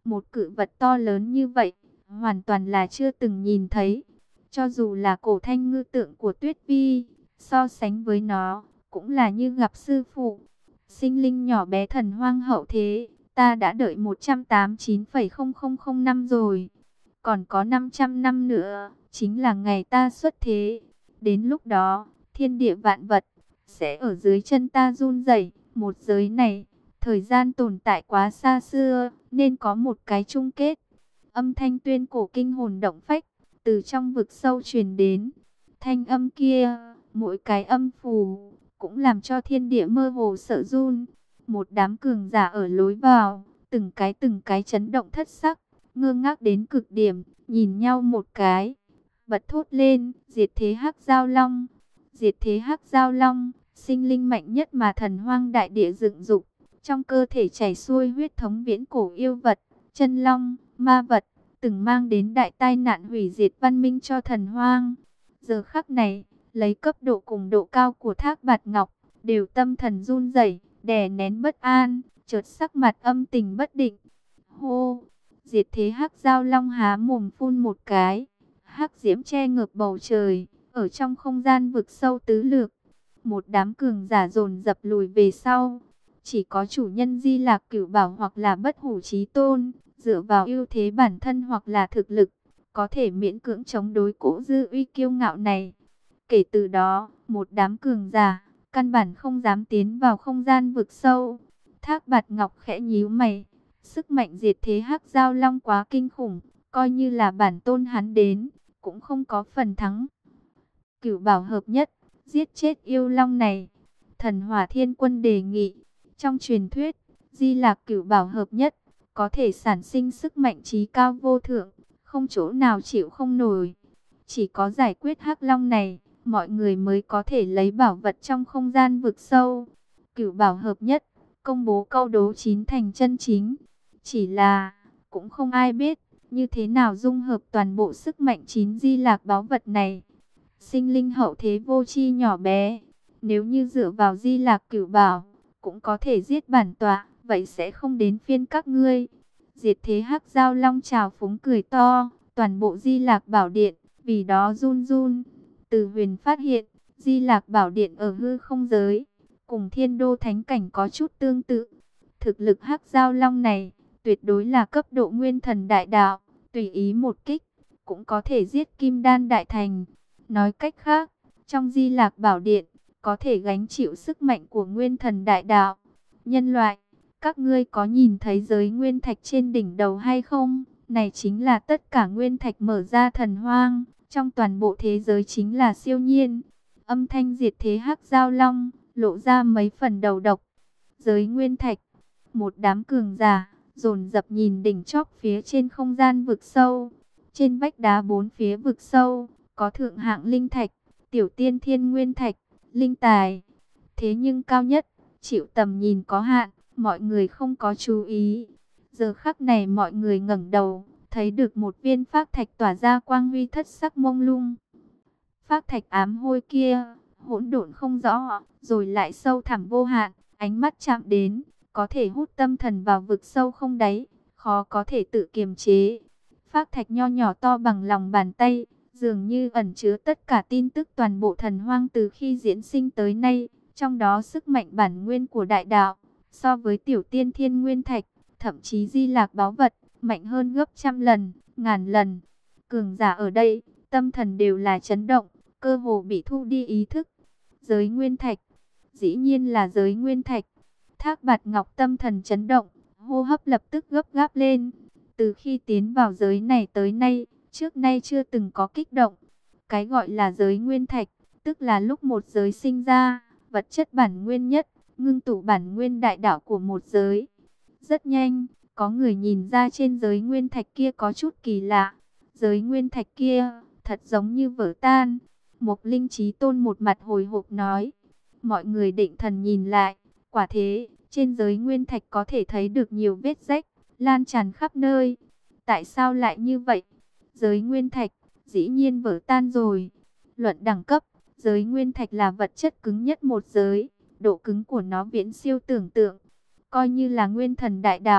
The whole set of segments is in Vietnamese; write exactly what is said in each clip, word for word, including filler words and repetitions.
Một cự vật to lớn như vậy, hoàn toàn là chưa từng nhìn thấy. Cho dù là cổ thanh ngư tượng của Tuyết Vi, so sánh với nó, cũng là như gặp sư phụ. Sinh linh nhỏ bé thần hoang hậu thế, ta đã đợi một trăm tám mươi chín phẩy không không không năm rồi. Còn có năm trăm năm nữa, chính là ngày ta xuất thế. Đến lúc đó, thiên địa vạn vật, sẽ ở dưới chân ta run rẩy. Một giới này, thời gian tồn tại quá xa xưa, nên có một cái chung kết. Âm thanh tuyên cổ kinh hồn động phách, từ trong vực sâu truyền đến. Thanh âm kia, mỗi cái âm phù, cũng làm cho thiên địa mơ hồ sợ run. Một đám cường giả ở lối vào, từng cái từng cái chấn động thất sắc, ngơ ngác đến cực điểm, nhìn nhau một cái, bật thốt lên, diệt thế hắc giao long. Diệt thế hắc giao long, sinh linh mạnh nhất mà thần hoang đại địa dựng dục, trong cơ thể chảy xuôi huyết thống viễn cổ yêu vật, chân long, ma vật, từng mang đến đại tai nạn hủy diệt văn minh cho thần hoang. Giờ khắc này, lấy cấp độ cùng độ cao của Thác Bạt Ngọc, đều tâm thần run rẩy, đè nén bất an, chợt sắc mặt âm tình bất định. Hô! Diệt thế hắc giao long há mồm phun một cái, hắc diễm che ngược bầu trời, ở trong không gian vực sâu tứ lược. Một đám cường giả dồn dập lùi về sau. Chỉ có chủ nhân Di Lạc Cửu Bảo hoặc là Bất Hủ Chí Tôn, dựa vào ưu thế bản thân hoặc là thực lực, có thể miễn cưỡng chống đối cỗ dư uy kiêu ngạo này. Kể từ đó, một đám cường giả, căn bản không dám tiến vào không gian vực sâu. Thác Bạt Ngọc khẽ nhíu mày, sức mạnh diệt thế hắc giao long quá kinh khủng, coi như là bản tôn hắn đến, cũng không có phần thắng. Cửu Bảo hợp nhất, giết chết yêu long này. Thần Hỏa Thiên Quân đề nghị, trong truyền thuyết, Di Lạc Cửu Bảo hợp nhất, có thể sản sinh sức mạnh trí cao vô thượng, không chỗ nào chịu không nổi. Chỉ có giải quyết hắc long này, mọi người mới có thể lấy bảo vật trong không gian vực sâu. Cửu Bảo hợp nhất, công bố câu đố chín thành chân chính. Chỉ là, cũng không ai biết, như thế nào dung hợp toàn bộ sức mạnh chín di lạc báu vật này. Sinh linh hậu thế vô tri nhỏ bé, nếu như dựa vào Di Lạc Cửu Bảo, cũng có thể giết bản tọa, vậy sẽ không đến phiên các ngươi. Diệt thế hắc giao long trào phúng cười to, toàn bộ Di Lạc Bảo Điện, vì đó run run. Từ Huyền phát hiện, Di Lạc Bảo Điện ở hư không giới, cùng Thiên Đô Thánh Cảnh có chút tương tự. Thực lực hắc giao long này, tuyệt đối là cấp độ nguyên thần đại đạo, tùy ý một kích, cũng có thể giết Kim Đan Đại Thành. Nói cách khác, trong Di Lạc Bảo Điện, có thể gánh chịu sức mạnh của nguyên thần đại đạo. Nhân loại, các ngươi có nhìn thấy giới nguyên thạch trên đỉnh đầu hay không? Này chính là tất cả nguyên thạch mở ra thần hoang, trong toàn bộ thế giới chính là siêu nhiên. Âm thanh diệt thế hắc giao long, lộ ra mấy phần đầu độc. Giới nguyên thạch, một đám cường giả, dồn dập nhìn đỉnh chóp phía trên không gian vực sâu. Trên vách đá bốn phía vực sâu, có thượng hạng linh thạch, tiểu tiên thiên nguyên thạch, linh tài. Thế nhưng cao nhất, chịu tầm nhìn có hạn, mọi người không có chú ý. Giờ khắc này mọi người ngẩng đầu, thấy được một viên phác thạch tỏa ra quang huy thất sắc mông lung. Phác thạch ám hôi kia, hỗn độn không rõ, rồi lại sâu thẳm vô hạn, ánh mắt chạm đến, có thể hút tâm thần vào vực sâu không đáy, khó có thể tự kiềm chế. Phác thạch nho nhỏ to bằng lòng bàn tay, dường như ẩn chứa tất cả tin tức toàn bộ thần hoang từ khi diễn sinh tới nay, trong đó sức mạnh bản nguyên của đại đạo, so với tiểu tiên thiên nguyên thạch, thậm chí di lạc báu vật, mạnh hơn gấp trăm lần, ngàn lần. Cường giả ở đây, tâm thần đều là chấn động, cơ hồ bị thu đi ý thức. Giới nguyên thạch, dĩ nhiên là giới nguyên thạch. Thác Bạt Ngọc tâm thần chấn động, hô hấp lập tức gấp gáp lên. Từ khi tiến vào giới này tới nay, trước nay chưa từng có kích động. Cái gọi là giới nguyên thạch, tức là lúc một giới sinh ra, vật chất bản nguyên nhất, ngưng tụ bản nguyên đại đạo của một giới. Rất nhanh, có người nhìn ra trên giới nguyên thạch kia có chút kỳ lạ. Giới nguyên thạch kia, thật giống như vỡ tan. Mộc Linh Chí Tôn một mặt hồi hộp nói. Mọi người định thần nhìn lại, quả thế, trên giới nguyên thạch có thể thấy được nhiều vết rách, lan tràn khắp nơi. Tại sao lại như vậy? Giới nguyên thạch, dĩ nhiên vỡ tan rồi. Luận đẳng cấp, giới nguyên thạch là vật chất cứng nhất một giới, độ cứng của nó viễn siêu tưởng tượng. Coi như là nguyên thần đại đạo,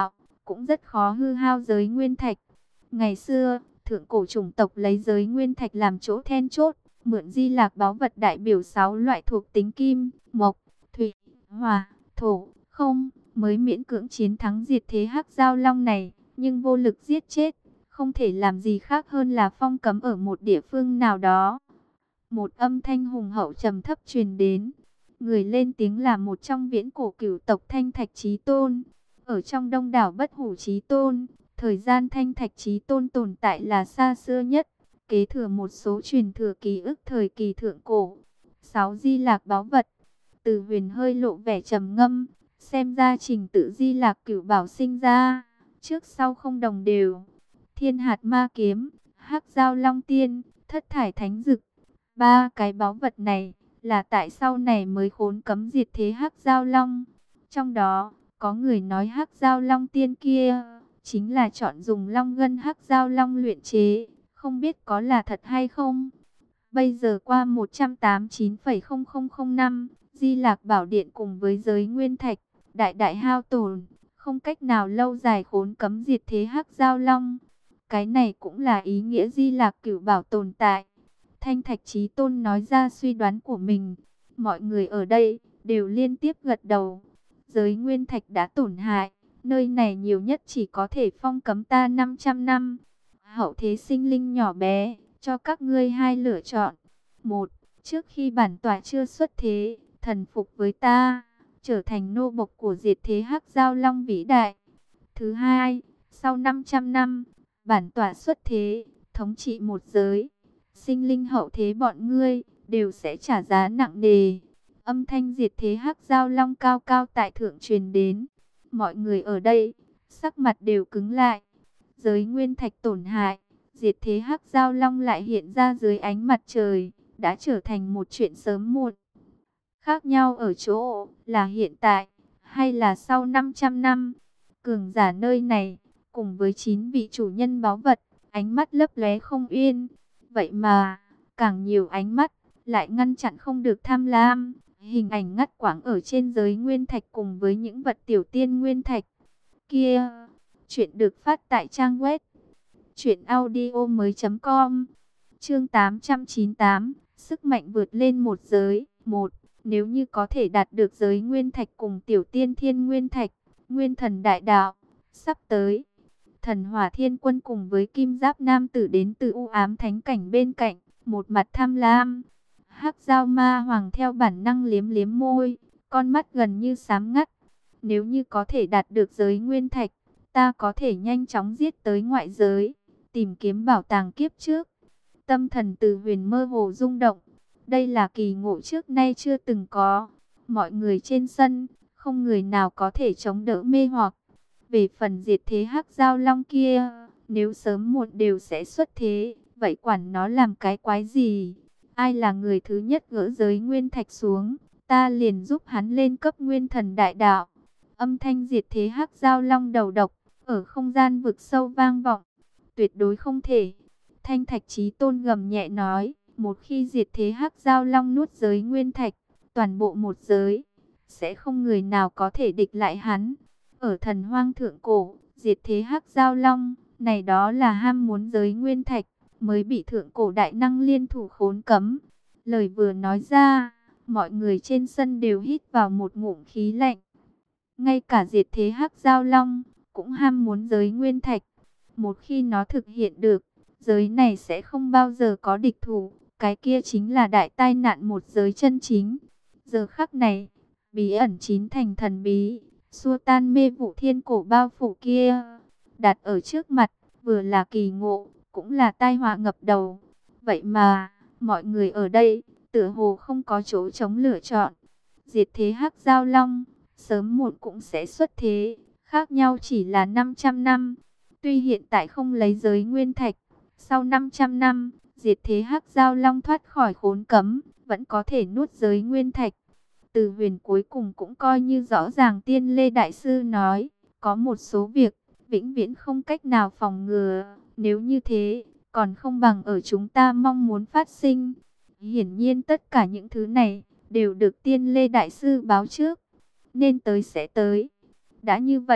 cũng rất khó hư hao giới nguyên thạch. Ngày xưa, thượng cổ chủng tộc lấy giới nguyên thạch làm chỗ then chốt, mượn di lạc báu vật đại biểu sáu loại thuộc tính kim, mộc, thủy, hỏa, thổ, không, mới miễn cưỡng chiến thắng diệt thế hắc giao long này, nhưng vô lực giết chết, không thể làm gì khác hơn là phong cấm ở một địa phương nào đó. Một âm thanh hùng hậu trầm thấp truyền đến, người lên tiếng là một trong viễn cổ cửu tộc Thanh Thạch Chí Tôn. Ở trong đông đảo bất hủ chí tôn, thời gian Thanh Thạch Chí Tôn tồn tại là xa xưa nhất, kế thừa một số truyền thừa ký ức thời kỳ thượng cổ. Sáu di lạc báu vật. Từ Huyền hơi lộ vẻ trầm ngâm, xem ra trình tự di lạc cửu bảo sinh ra, trước sau không đồng đều. Thiên hạt ma kiếm, hắc giao long tiên, thất thải thánh dực. Ba cái báu vật này là tại sau này mới khốn cấm diệt thế hắc giao long. Trong đó, có người nói hắc giao long tiên kia chính là chọn dùng long ngân hắc giao long luyện chế, không biết có là thật hay không. Bây giờ qua một trăm tám mươi chín phẩy không không không năm, Di Lạc Bảo Điện cùng với giới nguyên thạch, đại đại hao tổn, không cách nào lâu dài khốn cấm diệt thế hắc giao long. Cái này cũng là ý nghĩa Di Lạc Cửu Bảo tồn tại. Thanh Thạch Chí Tôn nói ra suy đoán của mình. Mọi người ở đây đều liên tiếp gật đầu. Giới nguyên thạch đã tổn hại, nơi này nhiều nhất chỉ có thể phong cấm ta năm trăm năm. Hậu thế sinh linh nhỏ bé, cho các ngươi hai lựa chọn. Một, trước khi bản tọa chưa xuất thế, thần phục với ta, trở thành nô bộc của diệt thế hắc giao long vĩ đại. Thứ hai, sau năm trăm năm, bản tọa xuất thế, thống trị một giới. Sinh linh hậu thế bọn ngươi đều sẽ trả giá nặng nề. Âm thanh diệt thế hắc giao long cao cao tại thượng truyền đến. Mọi người ở đây sắc mặt đều cứng lại. Giới nguyên thạch tổn hại, diệt thế hắc giao long lại hiện ra dưới ánh mặt trời, đã trở thành một chuyện sớm muộn. Khác nhau ở chỗ là hiện tại hay là sau năm trăm năm. Cường giả nơi này cùng với chín vị chủ nhân báu vật, ánh mắt lấp lóe không yên. Vậy mà, càng nhiều ánh mắt lại ngăn chặn không được tham lam. Hình ảnh ngắt quãng ở trên giới nguyên thạch cùng với những vật tiểu tiên nguyên thạch kia. Chuyện được phát tại trang web truyện audio mới.com. Chương tám trăm chín mươi tám, sức mạnh vượt lên một giới. Một, nếu như có thể đạt được giới nguyên thạch cùng tiểu tiên thiên nguyên thạch, nguyên thần đại đạo sắp tới. Thần Hỏa Thiên Quân cùng với Kim Giáp nam tử đến từ U Ám Thánh cảnh bên cạnh, một mặt tham lam. Hắc Giao Ma Hoàng theo bản năng liếm liếm môi, con mắt gần như sáng ngắt. Nếu như có thể đạt được giới nguyên thạch, ta có thể nhanh chóng giết tới ngoại giới, tìm kiếm bảo tàng kiếp trước. Tâm thần Từ Huyền mơ hồ rung động, đây là kỳ ngộ trước nay chưa từng có. Mọi người trên sân, không người nào có thể chống đỡ mê hoặc. Về phần diệt thế hắc giao long kia, nếu sớm muộn đều sẽ xuất thế, vậy quản nó làm cái quái gì? Ai là người thứ nhất gỡ giới nguyên thạch xuống, ta liền giúp hắn lên cấp nguyên thần đại đạo. Âm thanh diệt thế hắc giao long đầu độc, ở không gian vực sâu vang vọng. Tuyệt đối không thể. Thanh Thạch Chí Tôn gầm nhẹ nói, một khi diệt thế hắc giao long nuốt giới nguyên thạch, toàn bộ một giới, sẽ không người nào có thể địch lại hắn. Ở thần hoang thượng cổ, diệt thế hắc giao long, này đó là ham muốn giới nguyên thạch, mới bị thượng cổ đại năng liên thủ khốn cấm. Lời vừa nói ra, mọi người trên sân đều hít vào một ngụm khí lạnh. Ngay cả diệt thế hắc giao long, cũng ham muốn giới nguyên thạch. Một khi nó thực hiện được, giới này sẽ không bao giờ có địch thủ, cái kia chính là đại tai nạn một giới chân chính. Giờ khắc này, bí ẩn chín thành thần bí, xua tan mê vụ thiên cổ bao phủ kia, đặt ở trước mặt, vừa là kỳ ngộ, cũng là tai họa ngập đầu. Vậy mà, mọi người ở đây, tựa hồ không có chỗ chống lựa chọn. Diệt thế hắc giao long, sớm muộn cũng sẽ xuất thế, khác nhau chỉ là năm trăm năm. Tuy hiện tại không lấy giới nguyên thạch, sau năm trăm năm, diệt thế hắc giao long thoát khỏi khốn cấm, vẫn có thể nuốt giới nguyên thạch. Từ Huyền cuối cùng cũng coi như rõ ràng Tiên Lê Đại Sư nói, có một số việc, vĩnh viễn không cách nào phòng ngừa, nếu như thế, còn không bằng ở chúng ta mong muốn phát sinh. Hiển nhiên tất cả những thứ này, đều được Tiên Lê Đại Sư báo trước, nên tới sẽ tới. Đã như vậy,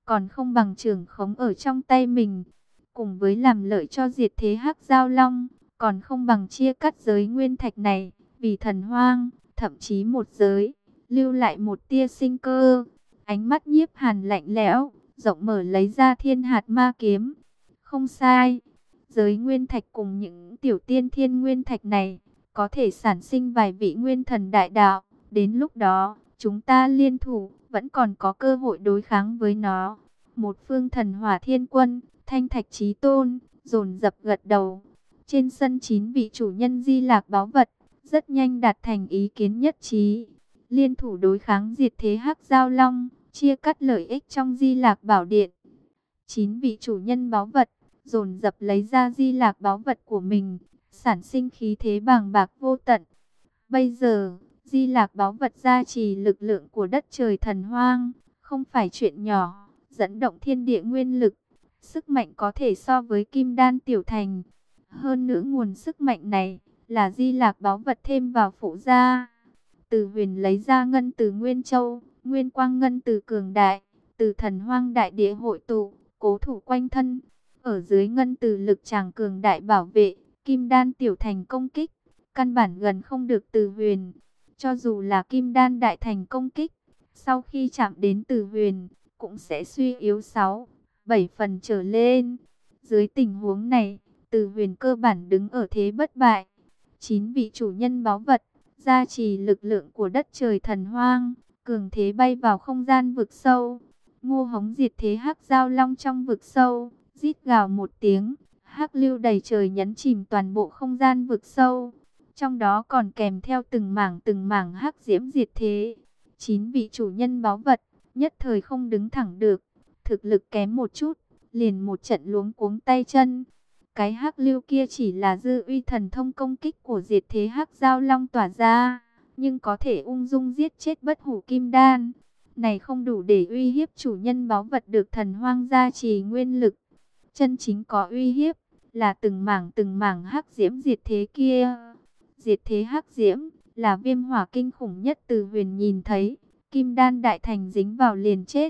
còn không bằng trưởng khống ở trong tay mình. Cùng với làm lợi cho diệt thế Hắc Giao Long, còn không bằng chia cắt giới nguyên thạch này, vì thần hoang, thậm chí một giới, lưu lại một tia sinh cơ. Ánh mắt Nhiếp Hàn lạnh lẽo, rộng mở lấy ra thiên hạt ma kiếm. Không sai, giới nguyên thạch cùng những tiểu tiên thiên nguyên thạch này, có thể sản sinh vài vị nguyên thần đại đạo. Đến lúc đó, chúng ta liên thủ, vẫn còn có cơ hội đối kháng với nó. Một phương thần hỏa thiên quân, Thanh Thạch Chí Tôn, dồn dập gật đầu. Trên sân chín vị chủ nhân di lạc báu vật, rất nhanh đạt thành ý kiến nhất trí. Liên thủ đối kháng diệt thế Hắc Giao Long, chia cắt lợi ích trong di lạc bảo điện. Chín vị chủ nhân báu vật, dồn dập lấy ra di lạc báu vật của mình, sản sinh khí thế bàng bạc vô tận. Bây giờ, di lạc báu vật gia trì lực lượng của đất trời thần hoang, không phải chuyện nhỏ, dẫn động thiên địa nguyên lực. Sức mạnh có thể so với kim đan tiểu thành. Hơn nữa nguồn sức mạnh này, là di lạc báu vật thêm vào phụ gia. Từ huyền lấy ra ngân từ Nguyên Châu, nguyên quang ngân từ cường đại, từ thần hoang đại địa hội tụ, cố thủ quanh thân. Ở dưới ngân từ lực tràng cường đại bảo vệ, kim đan tiểu thành công kích, căn bản gần không được từ huyền. Cho dù là kim đan đại thành công kích, sau khi chạm đến từ huyền, cũng sẽ suy yếu sáu, bảy phần trở lên. Dưới tình huống này, từ huyền cơ bản đứng ở thế bất bại. Chín vị chủ nhân báu vật, gia trì lực lượng của đất trời thần hoang, cường thế bay vào không gian vực sâu. Ngô Hống diệt thế Hắc Giao Long trong vực sâu, rít gào một tiếng, hắc lưu đầy trời nhấn chìm toàn bộ không gian vực sâu. Trong đó còn kèm theo từng mảng từng mảng hắc diễm diệt thế. Chín vị chủ nhân báu vật, nhất thời không đứng thẳng được, thực lực kém một chút, liền một trận luống cuống tay chân. Cái hắc lưu kia chỉ là dư uy thần thông công kích của diệt thế Hắc Giao Long tỏa ra, nhưng có thể ung dung giết chết bất hủ kim đan. Này không đủ để uy hiếp chủ nhân báu vật được thần hoang gia trì nguyên lực. Chân chính có uy hiếp, là từng mảng từng mảng hắc diễm diệt thế kia. Diệt thế hắc diễm, là viêm hỏa kinh khủng nhất từ huyền nhìn thấy, kim đan đại thành dính vào liền chết.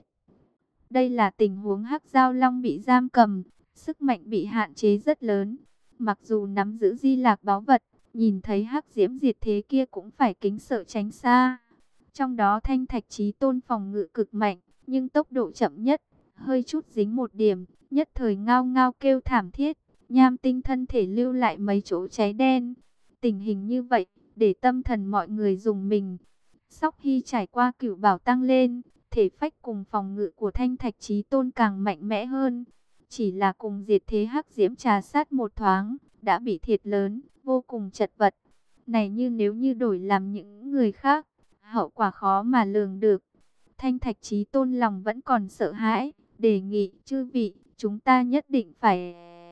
Đây là tình huống Hắc Giao Long bị giam cầm, sức mạnh bị hạn chế rất lớn. Mặc dù nắm giữ di lạc báu vật, nhìn thấy hắc diễm diệt thế kia cũng phải kính sợ tránh xa. Trong đó Thanh Thạch Chí Tôn phòng ngự cực mạnh, nhưng tốc độ chậm nhất, hơi chút dính một điểm, nhất thời ngao ngao kêu thảm thiết. Nham Tinh thân thể lưu lại mấy chỗ cháy đen. Tình hình như vậy, để tâm thần mọi người dùng mình. Sóc Hy trải qua cửu bảo tăng lên, thể phách cùng phòng ngự của Thanh Thạch Chí Tôn càng mạnh mẽ hơn. Chỉ là cùng diệt thế hắc diễm trà sát một thoáng, đã bị thiệt lớn, vô cùng chật vật. Này như nếu như đổi làm những người khác, hậu quả khó mà lường được. Thanh Thạch Chí Tôn lòng vẫn còn sợ hãi, đề nghị chư vị, chúng ta nhất định phải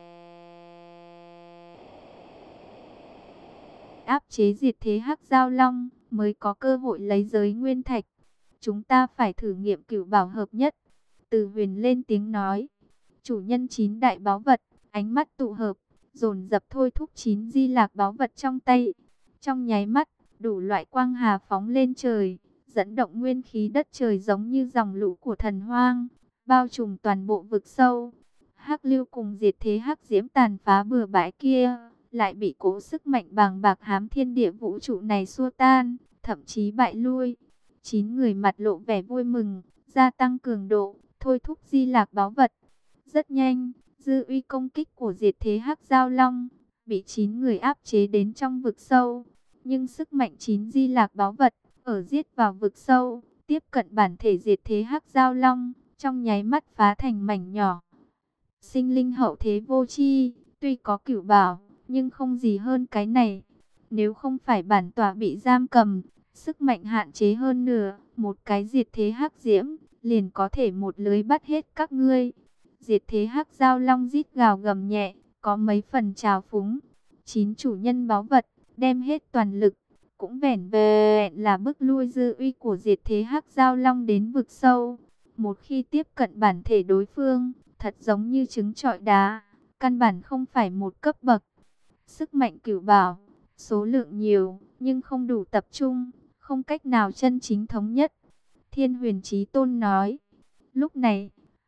áp chế diệt thế Hắc Giao Long, mới có cơ hội lấy giới nguyên thạch. Chúng ta phải thử nghiệm cửu bảo hợp nhất. Từ huyền lên tiếng nói. Chủ nhân chín đại báu vật, ánh mắt tụ hợp, dồn dập thôi thúc chín di lạc báu vật trong tay. Trong nháy mắt, đủ loại quang hà phóng lên trời, dẫn động nguyên khí đất trời giống như dòng lũ của thần hoang, bao trùm toàn bộ vực sâu. Hắc lưu cùng diệt thế hắc diễm tàn phá bừa bãi kia, lại bị cố sức mạnh bàng bạc hám thiên địa vũ trụ này xua tan, thậm chí bại lui. Chín người mặt lộ vẻ vui mừng, gia tăng cường độ, thôi thúc di lạc báu vật. Rất nhanh, dư uy công kích của diệt thế Hắc Giao Long bị chín người áp chế đến trong vực sâu. Nhưng sức mạnh chín di lạc báu vật ở giết vào vực sâu, tiếp cận bản thể diệt thế Hắc Giao Long, trong nháy mắt phá thành mảnh nhỏ. Sinh linh hậu thế vô tri, tuy có cửu bảo, nhưng không gì hơn cái này. Nếu không phải bản tọa bị giam cầm, sức mạnh hạn chế hơn nửa, một cái diệt thế hắc diễm, liền có thể một lưới bắt hết các ngươi. Diệt thế hắc giao long rít gào gầm nhẹ, có mấy phần trào phúng. Chín chủ nhân báu vật, đem hết toàn lực, cũng vẻn vẹn là bức lui dư uy của diệt thế hắc giao long đến vực sâu. Một khi tiếp cận bản thể đối phương, thật giống như trứng trọi đá, căn bản không phải một cấp bậc. Sức mạnh cửu bảo, số lượng nhiều, nhưng không đủ tập trung, không cách nào chân chính thống nhất. Thiên Huyền Chí Tôn nói. Lúc này,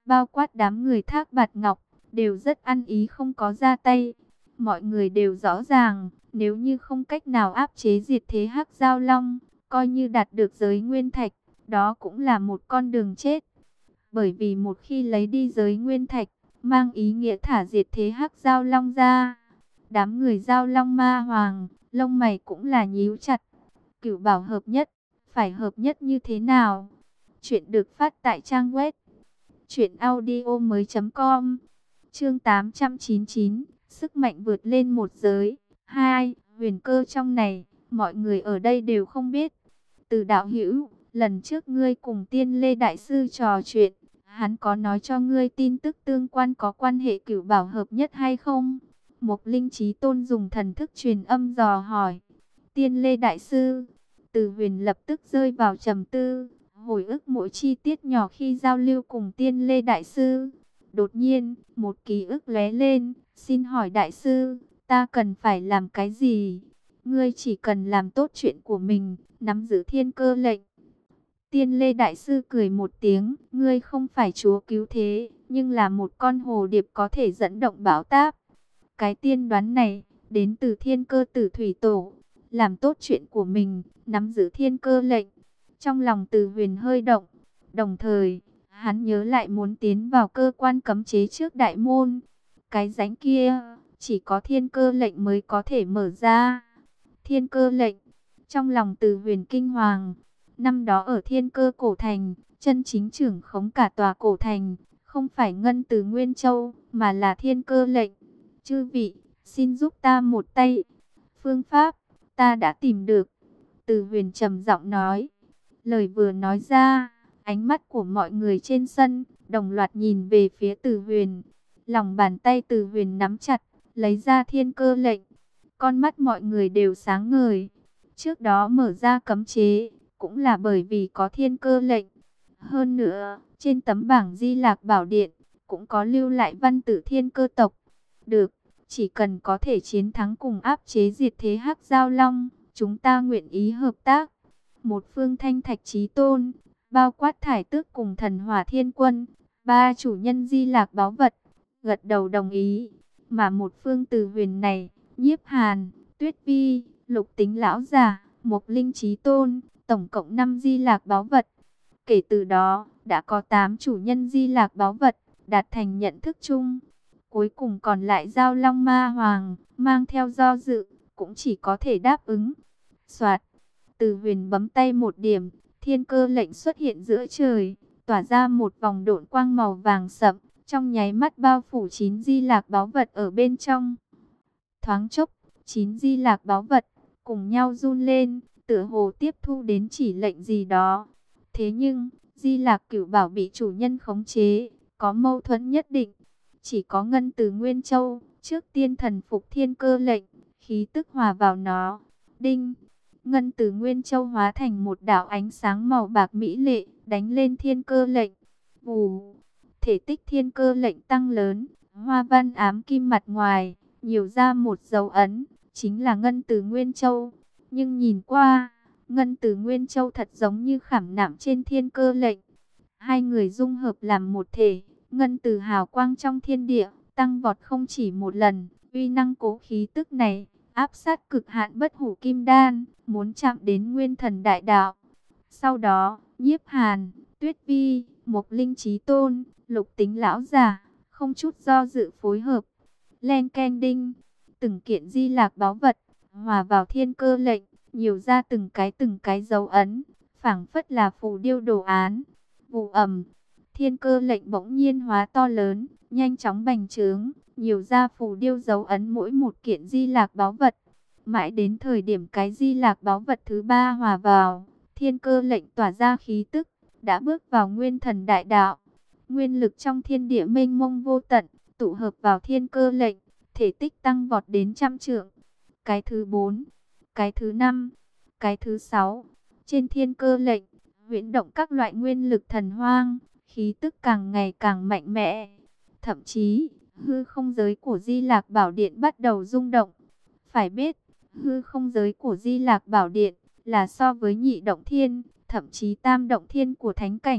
bao quát đám người Thác Bạt Ngọc, đều rất ăn ý không có ra tay. Mọi người đều rõ ràng, nếu như không cách nào áp chế diệt thế Hắc Giao Long, coi như đạt được giới nguyên thạch, đó cũng là một con đường chết. Bởi vì một khi lấy đi giới nguyên thạch, mang ý nghĩa thả diệt thế Hắc Giao Long ra. Đám người Giao Long Ma Hoàng, lông mày cũng là nhíu chặt. Cửu bảo hợp nhất, phải hợp nhất như thế nào? Chuyện được phát tại trang web truyện audio mới chấm com. Chương tám trăm chín mươi chín, sức mạnh vượt lên một giới. Hai, huyền cơ trong này, mọi người ở đây đều không biết. Từ đạo hữu, lần trước ngươi cùng Tiên Lê Đại Sư trò chuyện, hắn có nói cho ngươi tin tức tương quan có quan hệ cửu bảo hợp nhất hay không? Mục Linh Chí Tôn dùng thần thức truyền âm dò hỏi. Tiên Lê Đại Sư, Từ Huyền lập tức rơi vào trầm tư, hồi ức mỗi chi tiết nhỏ khi giao lưu cùng Tiên Lê Đại Sư. Đột nhiên, một ký ức lóe lên, xin hỏi Đại Sư, ta cần phải làm cái gì? Ngươi chỉ cần làm tốt chuyện của mình, nắm giữ thiên cơ lệnh. Tiên Lê Đại Sư cười một tiếng, ngươi không phải chúa cứu thế, nhưng là một con hồ điệp có thể dẫn động bão táp. Cái tiên đoán này, đến từ thiên cơ tử thủy tổ. Làm tốt chuyện của mình, nắm giữ thiên cơ lệnh. Trong lòng Từ Huyền hơi động, đồng thời, hắn nhớ lại muốn tiến vào cơ quan cấm chế trước đại môn. Cái rãnh kia, chỉ có thiên cơ lệnh mới có thể mở ra. Thiên cơ lệnh, trong lòng Từ Huyền kinh hoàng. Năm đó ở thiên cơ cổ thành, chân chính trưởng khống cả tòa cổ thành, không phải ngân từ Nguyên Châu, mà là thiên cơ lệnh. Chư vị, xin giúp ta một tay. Phương pháp, ta đã tìm được. Từ Huyền trầm giọng nói. Lời vừa nói ra, ánh mắt của mọi người trên sân, đồng loạt nhìn về phía Từ Huyền. Lòng bàn tay Từ Huyền nắm chặt, lấy ra thiên cơ lệnh. Con mắt mọi người đều sáng ngời. Trước đó mở ra cấm chế, cũng là bởi vì có thiên cơ lệnh. Hơn nữa, trên tấm bảng Di Lạc Bảo Điện, cũng có lưu lại văn tự thiên cơ tộc. Được, chỉ cần có thể chiến thắng cùng áp chế diệt thế Hắc Giao Long, chúng ta nguyện ý hợp tác. Một phương Thanh Thạch Chí Tôn, bao quát Thải Tước cùng Thần Hỏa Thiên Quân, ba chủ nhân Di Lạc báu vật, gật đầu đồng ý. Mà một phương Từ Huyền này, Nhiếp Hàn, Tuyết Vi, Lục Tính lão giả, Mục Linh Chí Tôn, tổng cộng năm Di Lạc báu vật. Kể từ đó, đã có tám chủ nhân Di Lạc báu vật đạt thành nhận thức chung. Cuối cùng còn lại Giao Long Ma Hoàng, mang theo do dự, cũng chỉ có thể đáp ứng. Soạt, Từ Huyền bấm tay một điểm, thiên cơ lệnh xuất hiện giữa trời, tỏa ra một vòng độn quang màu vàng sẫm, trong nháy mắt bao phủ chín Di Lạc báu vật ở bên trong. Thoáng chốc, chín Di Lạc báu vật cùng nhau run lên, tựa hồ tiếp thu đến chỉ lệnh gì đó. Thế nhưng, Di Lạc Cửu Bảo bị chủ nhân khống chế, có mâu thuẫn nhất định. Chỉ có ngân từ Nguyên Châu, trước tiên thần phục thiên cơ lệnh, khí tức hòa vào nó. Đinh, ngân từ Nguyên Châu hóa thành một đạo ánh sáng màu bạc mỹ lệ, đánh lên thiên cơ lệnh. Vù, thể tích thiên cơ lệnh tăng lớn, hoa văn ám kim mặt ngoài, nhiều ra một dấu ấn, chính là ngân từ Nguyên Châu. Nhưng nhìn qua, ngân từ Nguyên Châu thật giống như khảm nạm trên thiên cơ lệnh. Hai người dung hợp làm một thể, ngân từ hào quang trong thiên địa, tăng vọt không chỉ một lần. Uy năng cố khí tức này, áp sát cực hạn bất hủ kim đan, muốn chạm đến nguyên thần đại đạo. Sau đó, Nhiếp Hàn, Tuyết Vi, Mục Linh Chí Tôn, Lục Tính lão giả, không chút do dự phối hợp. Len ken đinh, từng kiện Di Lạc báu vật, hòa vào thiên cơ lệnh, nhiều ra từng cái từng cái dấu ấn, phảng phất là phù điêu đồ án. Vụ ầm, thiên cơ lệnh bỗng nhiên hóa to lớn, nhanh chóng bành trướng, nhiều ra phù điêu dấu ấn mỗi một kiện Di Lạc báu vật. Mãi đến thời điểm cái Di Lạc báu vật thứ ba hòa vào, thiên cơ lệnh tỏa ra khí tức, đã bước vào nguyên thần đại đạo. Nguyên lực trong thiên địa mênh mông vô tận, tụ hợp vào thiên cơ lệnh, thể tích tăng vọt đến trăm trượng. Cái thứ bốn, cái thứ năm, cái thứ sáu, trên thiên cơ lệnh, huyễn động các loại nguyên lực thần hoang, khí tức càng ngày càng mạnh mẽ. Thậm chí, hư không giới của Di Lạc Bảo Điện bắt đầu rung động. Phải biết, hư không giới của Di Lạc Bảo Điện là so với nhị động thiên, thậm chí tam động thiên của thánh cảnh,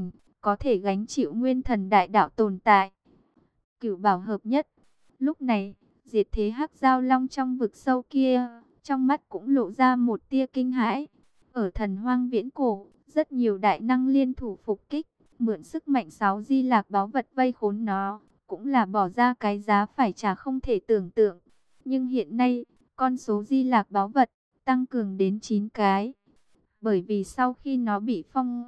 có thể gánh chịu nguyên thần đại đạo tồn tại. Cửu bảo hợp nhất. Lúc này, diệt thế hắc giao long trong vực sâu kia, trong mắt cũng lộ ra một tia kinh hãi. Ở thần hoang viễn cổ, rất nhiều đại năng liên thủ phục kích, mượn sức mạnh sáu di lạc báu vật vây khốn nó, cũng là bỏ ra cái giá phải trả không thể tưởng tượng. Nhưng hiện nay, con số di lạc báu vật tăng cường đến chín cái. Bởi vì sau khi nó bị phong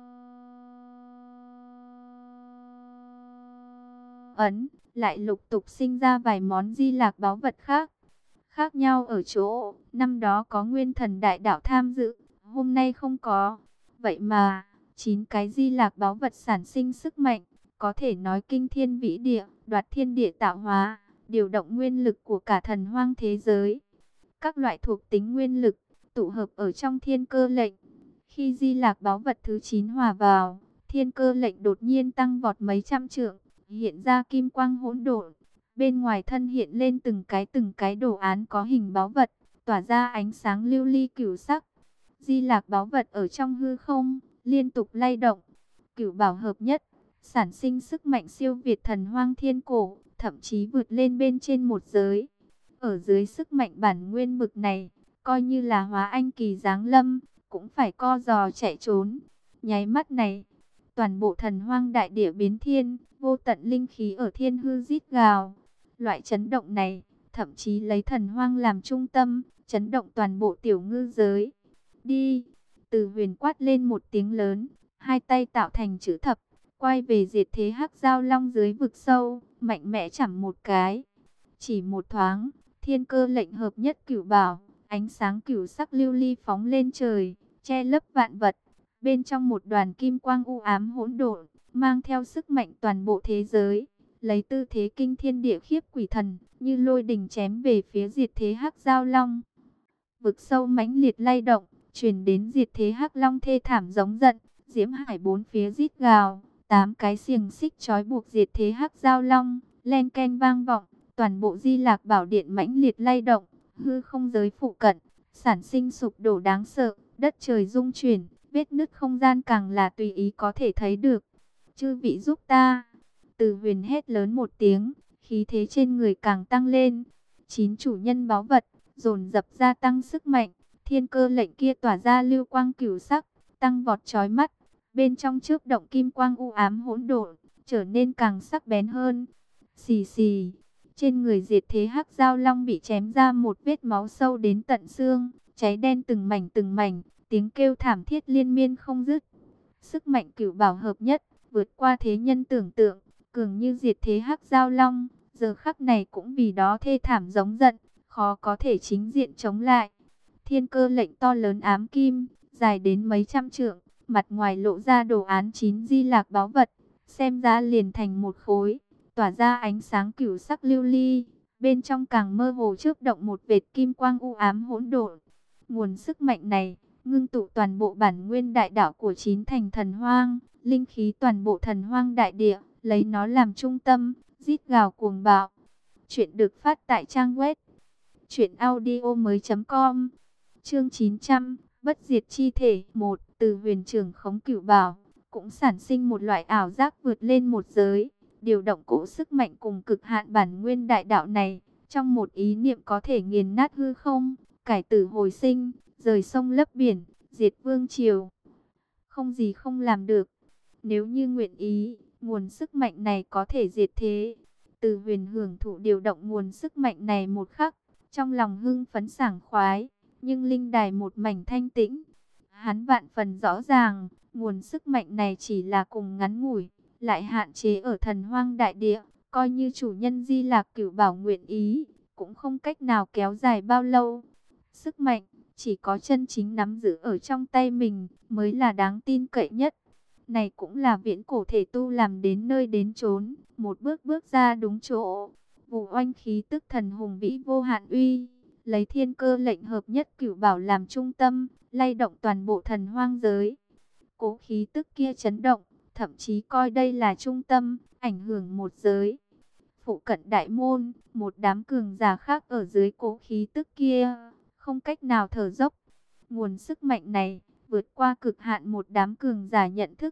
ấn, lại lục tục sinh ra vài món di lạc báu vật khác. Khác nhau ở chỗ, năm đó có nguyên thần đại đạo tham dự, hôm nay không có. Vậy mà, chín cái di lạc báu vật sản sinh sức mạnh, có thể nói kinh thiên vĩ địa, đoạt thiên địa tạo hóa, điều động nguyên lực của cả thần hoang thế giới. Các loại thuộc tính nguyên lực, tụ hợp ở trong thiên cơ lệnh. Khi di lạc báu vật thứ chín hòa vào, thiên cơ lệnh đột nhiên tăng vọt mấy trăm trượng, hiện ra kim quang hỗn độn. Bên ngoài thân hiện lên từng cái từng cái đồ án có hình báu vật, tỏa ra ánh sáng lưu ly cửu sắc. Di lạc báu vật ở trong hư không, liên tục lay động. Cửu bảo hợp nhất, sản sinh sức mạnh siêu việt thần hoang thiên cổ, thậm chí vượt lên bên trên một giới. Ở dưới sức mạnh bản nguyên bực này, coi như là hóa anh kỳ giáng lâm, cũng phải co giò chạy trốn. Nháy mắt này, toàn bộ thần hoang đại địa biến thiên, vô tận linh khí ở thiên hư rít gào. Loại chấn động này, thậm chí lấy thần hoang làm trung tâm, chấn động toàn bộ tiểu ngư giới. Đi! Từ huyền quát lên một tiếng lớn, hai tay tạo thành chữ thập, quay về diệt thế hắc giao long dưới vực sâu, mạnh mẽ chẳm một cái. Chỉ một thoáng, thiên cơ lệnh hợp nhất cửu bảo, ánh sáng cửu sắc lưu ly phóng lên trời, che lấp vạn vật. Bên trong một đoàn kim quang u ám hỗn độn, mang theo sức mạnh toàn bộ thế giới, lấy tư thế kinh thiên địa khiếp quỷ thần, như lôi đình chém về phía diệt thế hắc giao long. Vực sâu mãnh liệt lay động, truyền đến diệt thế hắc long thê thảm giống giận, diễm hải bốn phía rít gào, tám cái xiềng xích trói buộc diệt thế hắc giao long, len keng vang vọng, toàn bộ di lạc bảo điện mãnh liệt lay động, hư không giới phụ cận, sản sinh sụp đổ đáng sợ, đất trời rung chuyển, vết nứt không gian càng là tùy ý có thể thấy được. Chư vị giúp ta! Từ huyền hét lớn một tiếng, khí thế trên người càng tăng lên. Chín chủ nhân báu vật, dồn dập gia tăng sức mạnh. Thiên cơ lệnh kia tỏa ra lưu quang cửu sắc, tăng vọt chói mắt. Bên trong chớp động kim quang u ám hỗn độn, trở nên càng sắc bén hơn. Xì xì, trên người diệt thế hắc giao long bị chém ra một vết máu sâu đến tận xương, cháy đen từng mảnh từng mảnh, tiếng kêu thảm thiết liên miên không dứt. Sức mạnh cửu bảo hợp nhất, vượt qua thế nhân tưởng tượng, cường như diệt thế hắc giao long, giờ khắc này cũng vì đó thê thảm giống giận, khó có thể chính diện chống lại. Thiên cơ lệnh to lớn ám kim, dài đến mấy trăm trượng, mặt ngoài lộ ra đồ án chín di lạc báu vật, xem ra liền thành một khối, tỏa ra ánh sáng cửu sắc lưu ly, bên trong càng mơ hồ chớp động một vệt kim quang u ám hỗn độn. Nguồn sức mạnh này, ngưng tụ toàn bộ bản nguyên đại đạo của chín thành thần hoang, linh khí toàn bộ thần hoang đại địa, lấy nó làm trung tâm, rít gào cuồng bạo. Chuyện được phát tại trang web truyện audio mới chấm com. Chương chín trăm, bất diệt chi thể. Một, từ huyền trưởng khống cửu bảo, cũng sản sinh một loại ảo giác vượt lên một giới, điều động cỗ sức mạnh cùng cực hạn bản nguyên đại đạo này, trong một ý niệm có thể nghiền nát hư không, cải tử hồi sinh, rời sông lấp biển, diệt vương triều. Không gì không làm được. Nếu như nguyện ý, nguồn sức mạnh này có thể diệt thế. Từ huyền hưởng thụ điều động nguồn sức mạnh này một khắc, trong lòng hưng phấn sảng khoái, nhưng linh đài một mảnh thanh tĩnh. Hắn vạn phần rõ ràng, nguồn sức mạnh này chỉ là cùng ngắn ngủi, lại hạn chế ở thần hoang đại địa, coi như chủ nhân di lạc cửu bảo nguyện ý, cũng không cách nào kéo dài bao lâu. Sức mạnh, chỉ có chân chính nắm giữ ở trong tay mình, mới là đáng tin cậy nhất. Này cũng là viễn cổ thể tu làm đến nơi đến chốn, một bước bước ra đúng chỗ. Vụ oanh khí tức thần hùng vĩ vô hạn uy, lấy thiên cơ lệnh hợp nhất cửu bảo làm trung tâm, lay động toàn bộ thần hoang giới. Cố khí tức kia chấn động, thậm chí coi đây là trung tâm, ảnh hưởng một giới. Phụ cận đại môn, một đám cường giả khác ở dưới cố khí tức kia, không cách nào thở dốc. Nguồn sức mạnh này, vượt qua cực hạn một đám cường giả nhận thức,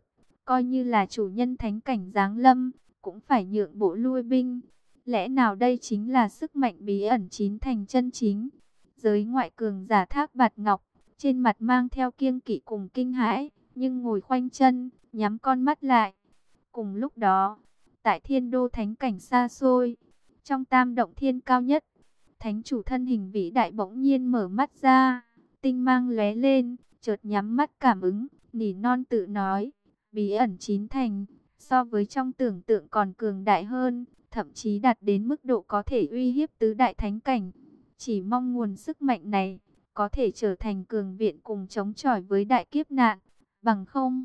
coi như là chủ nhân thánh cảnh giáng lâm, cũng phải nhượng bộ lui binh. Lẽ nào đây chính là sức mạnh bí ẩn chín thành chân chính? Giới ngoại cường giả Thác Bạt Ngọc, trên mặt mang theo kiêng kỵ cùng kinh hãi, nhưng ngồi khoanh chân, nhắm con mắt lại. Cùng lúc đó, tại thiên đô thánh cảnh xa xôi, trong tam động thiên cao nhất, thánh chủ thân hình vĩ đại bỗng nhiên mở mắt ra, tinh mang lóe lên, chợt nhắm mắt cảm ứng, nỉ non tự nói, bí ẩn chín thành, so với trong tưởng tượng còn cường đại hơn, thậm chí đạt đến mức độ có thể uy hiếp tứ đại thánh cảnh. Chỉ mong nguồn sức mạnh này có thể trở thành cường viện cùng chống chọi với đại kiếp nạn, bằng không.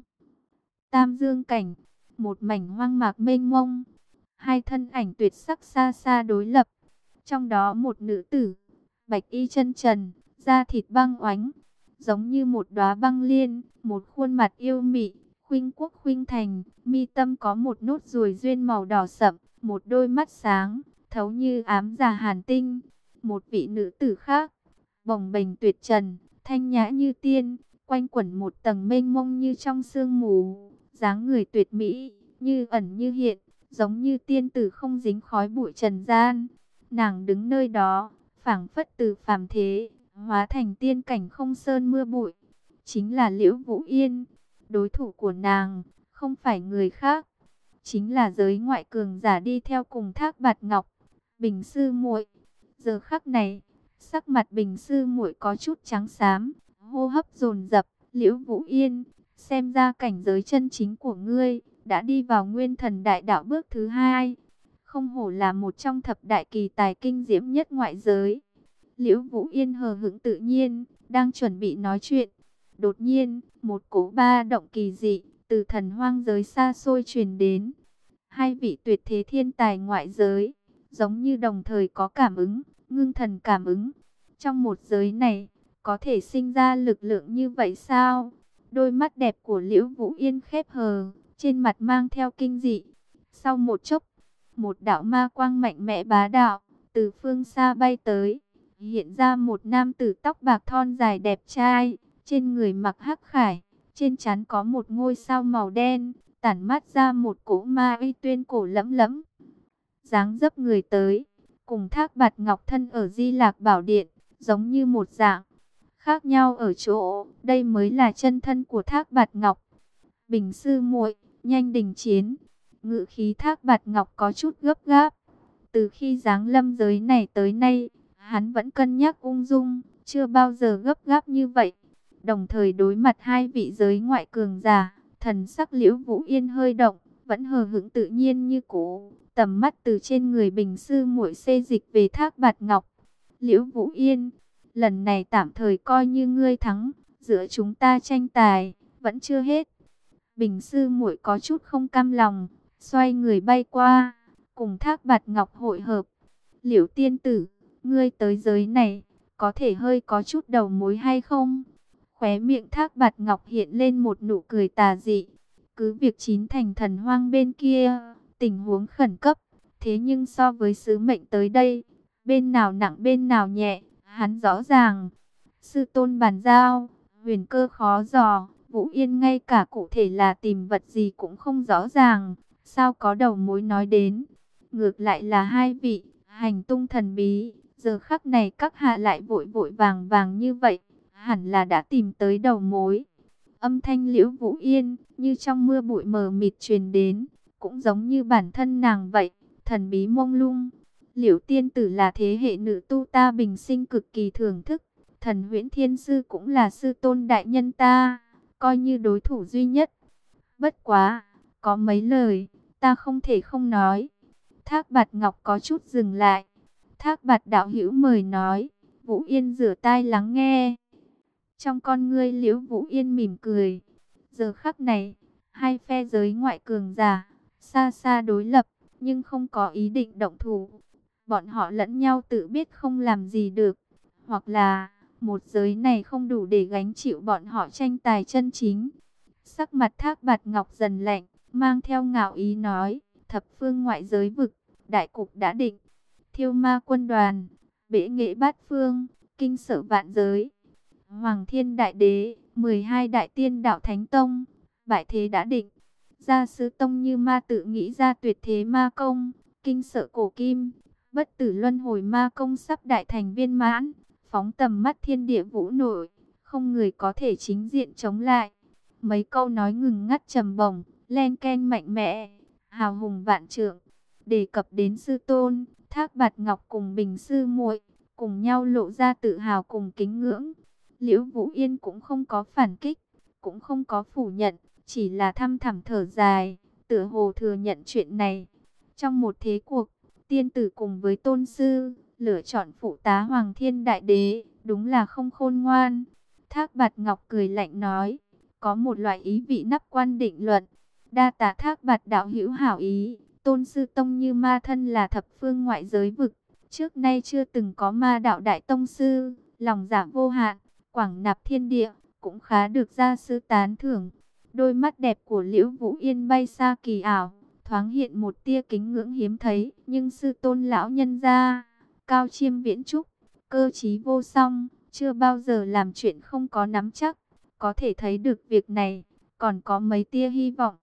Tam dương cảnh, một mảnh hoang mạc mênh mông, hai thân ảnh tuyệt sắc xa xa đối lập. Trong đó một nữ tử, bạch y chân trần, da thịt băng oánh, giống như một đóa băng liên, một khuôn mặt yêu mị, khuynh quốc khuynh thành, mi tâm có một nốt ruồi duyên màu đỏ sậm, một đôi mắt sáng, thấu như ám già hàn tinh. Một vị nữ tử khác, bồng bềnh tuyệt trần, thanh nhã như tiên, quanh quẩn một tầng mênh mông như trong sương mù, dáng người tuyệt mỹ, như ẩn như hiện, giống như tiên tử không dính khói bụi trần gian. Nàng đứng nơi đó, phảng phất từ phàm thế, hóa thành tiên cảnh không sơn mưa bụi. Chính là Liễu Vũ Yên. Đối thủ của nàng, không phải người khác, chính là giới ngoại cường giả đi theo cùng Thác Bạt Ngọc, Bình sư muội. Giờ khắc này, sắc mặt Bình sư muội có chút trắng xám, hô hấp dồn dập. Liễu Vũ Yên, xem ra cảnh giới chân chính của ngươi đã đi vào nguyên thần đại đạo bước thứ hai. Không hổ là một trong thập đại kỳ tài kinh diễm nhất ngoại giới. Liễu Vũ Yên hờ hững tự nhiên, đang chuẩn bị nói chuyện. Đột nhiên, một cỗ ba động kỳ dị từ thần hoang giới xa xôi truyền đến. Hai vị tuyệt thế thiên tài ngoại giới, giống như đồng thời có cảm ứng, ngưng thần cảm ứng. Trong một giới này, có thể sinh ra lực lượng như vậy sao? Đôi mắt đẹp của Liễu Vũ Yên khép hờ, trên mặt mang theo kinh dị. Sau một chốc, một đạo ma quang mạnh mẽ bá đạo, từ phương xa bay tới. Hiện ra một nam tử tóc bạc thon dài đẹp trai, trên người mặc hắc khải, trên trán có một ngôi sao màu đen, tản mát ra một cỗ ma uy tuyên cổ lẫm lẫm. Dáng dấp người tới, cùng Thác Bạt Ngọc thân ở Di Lạc Bảo Điện, giống như một dạng. Khác nhau ở chỗ, đây mới là chân thân của Thác Bạt Ngọc. Bình sư muội, nhanh đình chiến. Ngự khí Thác Bạt Ngọc có chút gấp gáp. Từ khi giáng lâm giới này tới nay, hắn vẫn cân nhắc ung dung, chưa bao giờ gấp gáp như vậy. Đồng thời đối mặt hai vị giới ngoại cường giả, thần sắc Liễu Vũ Yên hơi động, vẫn hờ hững tự nhiên như cũ. Tầm mắt từ trên người Bình sư muội xê dịch về Thác Bạt Ngọc. Liễu Vũ Yên, lần này tạm thời coi như ngươi thắng, giữa chúng ta tranh tài vẫn chưa hết. Bình sư muội có chút không cam lòng, xoay người bay qua, cùng Thác Bạt Ngọc hội hợp. Liễu tiên tử, ngươi tới giới này, có thể hơi có chút đầu mối hay không? Khóe miệng Thác Bạt Ngọc hiện lên một nụ cười tà dị. Cứ việc chín thành thần hoang bên kia, tình huống khẩn cấp, thế nhưng so với sứ mệnh tới đây, bên nào nặng bên nào nhẹ, hắn rõ ràng. Sư tôn bàn giao, huyền cơ khó dò, Vũ Yên ngay cả cụ thể là tìm vật gì cũng không rõ ràng, sao có đầu mối nói đến. Ngược lại là hai vị, hành tung thần bí, giờ khắc này các hạ lại vội vội vàng vàng như vậy, hẳn là đã tìm tới đầu mối. Âm thanh Liễu Vũ Yên, như trong mưa bụi mờ mịt truyền đến, cũng giống như bản thân nàng vậy, thần bí mông lung. Liễu tiên tử là thế hệ nữ tu ta bình sinh cực kỳ thưởng thức, Thần Huyễn Thiên Sư cũng là sư tôn đại nhân ta, coi như đối thủ duy nhất. Bất quá, có mấy lời, ta không thể không nói. Thác Bạt Ngọc có chút dừng lại. Thác Bạt đạo hữu mời nói. Vũ Yên rửa tai lắng nghe. Trong con ngươi Liễu Vũ Yên mỉm cười. Giờ khắc này, hai phe giới ngoại cường giả, xa xa đối lập, nhưng không có ý định động thủ. Bọn họ lẫn nhau tự biết không làm gì được. Hoặc là, một giới này không đủ để gánh chịu bọn họ tranh tài chân chính. Sắc mặt Thác Bạt Ngọc dần lạnh, mang theo ngạo ý nói, thập phương ngoại giới vực, đại cục đã định. Thiêu ma quân đoàn, bể nghệ bát phương, kinh sở vạn giới. Hoàng thiên đại đế, mười hai đại tiên đạo thánh tông, bại thế đã định. Gia sư Tông Như Ma tự nghĩ ra tuyệt thế ma công, kinh sợ cổ kim, bất tử luân hồi ma công sắp đại thành viên mãn, phóng tầm mắt thiên địa vũ nổi, không người có thể chính diện chống lại. Mấy câu nói ngừng ngắt trầm bổng, len keng mạnh mẽ, hào hùng vạn trượng, đề cập đến sư tôn, Thác Bạt Ngọc cùng Bình sư muội cùng nhau lộ ra tự hào cùng kính ngưỡng. Liễu Vũ Yên cũng không có phản kích, cũng không có phủ nhận, chỉ là thăm thẳm thở dài, tựa hồ thừa nhận chuyện này. Trong một thế cuộc, tiên tử cùng với tôn sư, lựa chọn phụ tá Hoàng Thiên Đại Đế, đúng là không khôn ngoan. Thác Bạt Ngọc cười lạnh nói, có một loại ý vị nắp quan định luận, đa tạ Thác Bạt đạo hữu hảo ý. Tôn sư Tông Như Ma thân là thập phương ngoại giới vực, trước nay chưa từng có ma đạo đại tông sư, lòng dạ vô hạn, quảng nạp thiên địa, cũng khá được gia sư tán thưởng. Đôi mắt đẹp của Liễu Vũ Yên bay xa kỳ ảo, thoáng hiện một tia kính ngưỡng hiếm thấy, nhưng sư tôn lão nhân gia, cao chiêm viễn trúc, cơ trí vô song, chưa bao giờ làm chuyện không có nắm chắc, có thể thấy được việc này, còn có mấy tia hy vọng.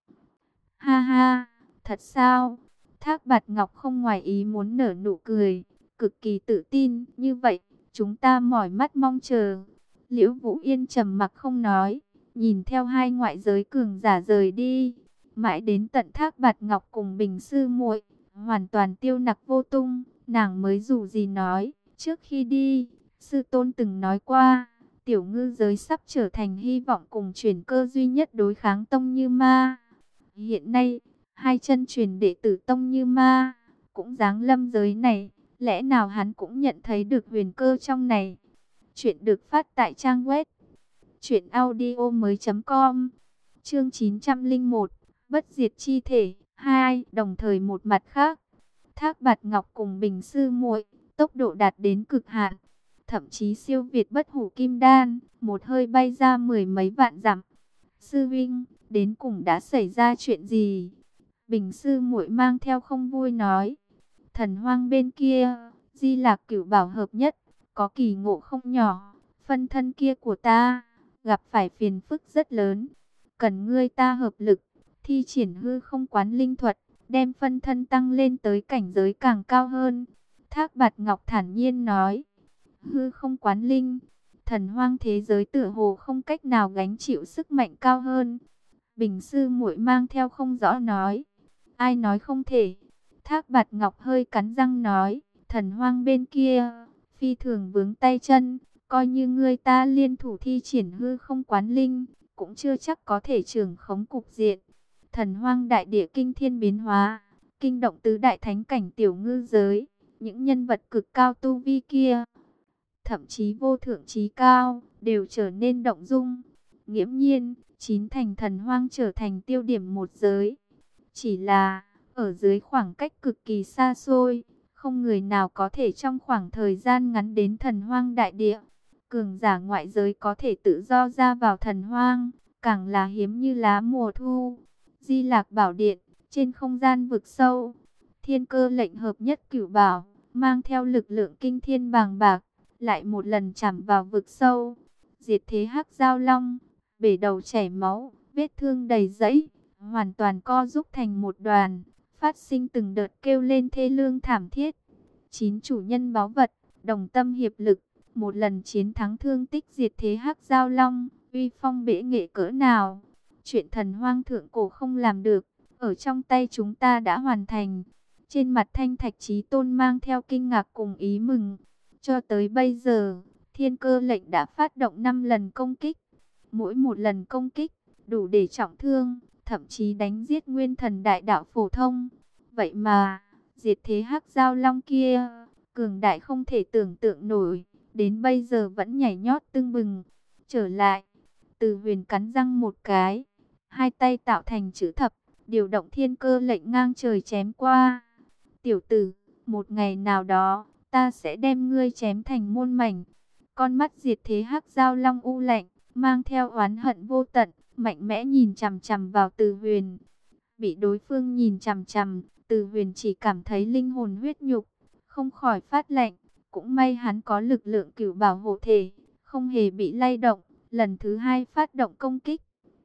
Ha ha, thật sao? Thác Bạt Ngọc không ngoài ý muốn nở nụ cười, cực kỳ tự tin, như vậy, chúng ta mỏi mắt mong chờ. Liễu Vũ Yên trầm mặc không nói, nhìn theo hai ngoại giới cường giả rời đi, mãi đến tận Thác Bạt Ngọc cùng Bình sư muội hoàn toàn tiêu nặc vô tung, nàng mới dù gì nói, trước khi đi, sư tôn từng nói qua, tiểu ngư giới sắp trở thành hy vọng cùng chuyển cơ duy nhất đối kháng Tông Như Ma. Hiện nay, hai chân truyền đệ tử Tông Như Ma cũng giáng lâm giới này, lẽ nào hắn cũng nhận thấy được huyền cơ trong này. Chuyện được phát tại trang web truyện audio mới com. Chương chín trăm lẻ một, bất diệt chi thể hai. Đồng thời một mặt khác, Thác Bạt Ngọc cùng Bình sư muội tốc độ đạt đến cực hạn, thậm chí siêu việt bất hủ kim đan, một hơi bay ra mười mấy vạn dặm. Sư huynh, đến cùng đã xảy ra chuyện gì? Bình sư muội mang theo không vui nói, thần hoang bên kia, Di Lạc Cửu Bảo hợp nhất, có kỳ ngộ không nhỏ, phân thân kia của ta gặp phải phiền phức rất lớn, cần ngươi ta hợp lực, thi triển hư không quán linh thuật, đem phân thân tăng lên tới cảnh giới càng cao hơn. Thác Bạt Ngọc thản nhiên nói, hư không quán linh, thần hoang thế giới tựa hồ không cách nào gánh chịu sức mạnh cao hơn. Bình sư muội mang theo không rõ nói, ai nói không thể. Thác Bạt Ngọc hơi cắn răng nói, thần hoang bên kia, phi thường vướng tay chân, coi như ngươi ta liên thủ thi triển hư không quán linh, cũng chưa chắc có thể trưởng khống cục diện. Thần hoang đại địa kinh thiên biến hóa, kinh động tứ đại thánh cảnh tiểu ngư giới, những nhân vật cực cao tu vi kia, thậm chí vô thượng trí cao, đều trở nên động dung. Nghiễm nhiên, chín thành thần hoang trở thành tiêu điểm một giới. Chỉ là, ở dưới khoảng cách cực kỳ xa xôi, không người nào có thể trong khoảng thời gian ngắn đến thần hoang đại địa. Cường giả ngoại giới có thể tự do ra vào thần hoang, càng là hiếm như lá mùa thu. Di Lạc Bảo Điện, trên không gian vực sâu, thiên cơ lệnh hợp nhất cửu bảo, mang theo lực lượng kinh thiên bàng bạc, lại một lần chạm vào vực sâu. Diệt thế hắc giao long, bể đầu chảy máu, vết thương đầy dẫy, hoàn toàn co rút thành một đoàn, phát sinh từng đợt kêu lên thê lương thảm thiết. Chín chủ nhân báu vật, đồng tâm hiệp lực, một lần chiến thắng thương tích diệt thế hắc giao long, uy phong bệ nghệ cỡ nào. Chuyện thần hoang thượng cổ không làm được, ở trong tay chúng ta đã hoàn thành. Trên mặt Thanh Thạch Chí Tôn mang theo kinh ngạc cùng ý mừng. Cho tới bây giờ, thiên cơ lệnh đã phát động năm lần công kích. Mỗi một lần công kích, đủ để trọng thương, thậm chí đánh giết nguyên thần đại đạo phổ thông. Vậy mà, diệt thế hắc giao long kia, cường đại không thể tưởng tượng nổi, đến bây giờ vẫn nhảy nhót tưng bừng. Trở lại, Từ Huyền cắn răng một cái, hai tay tạo thành chữ thập, điều động thiên cơ lệnh ngang trời chém qua. Tiểu tử, một ngày nào đó, ta sẽ đem ngươi chém thành muôn mảnh. Con mắt diệt thế hắc giao long u lạnh, mang theo oán hận vô tận, mạnh mẽ nhìn chằm chằm vào Từ Huyền. Bị đối phương nhìn chằm chằm, Từ Huyền chỉ cảm thấy linh hồn huyết nhục, không khỏi phát lạnh. Cũng may hắn có lực lượng cửu bảo hộ thể, không hề bị lay động, lần thứ hai phát động công kích.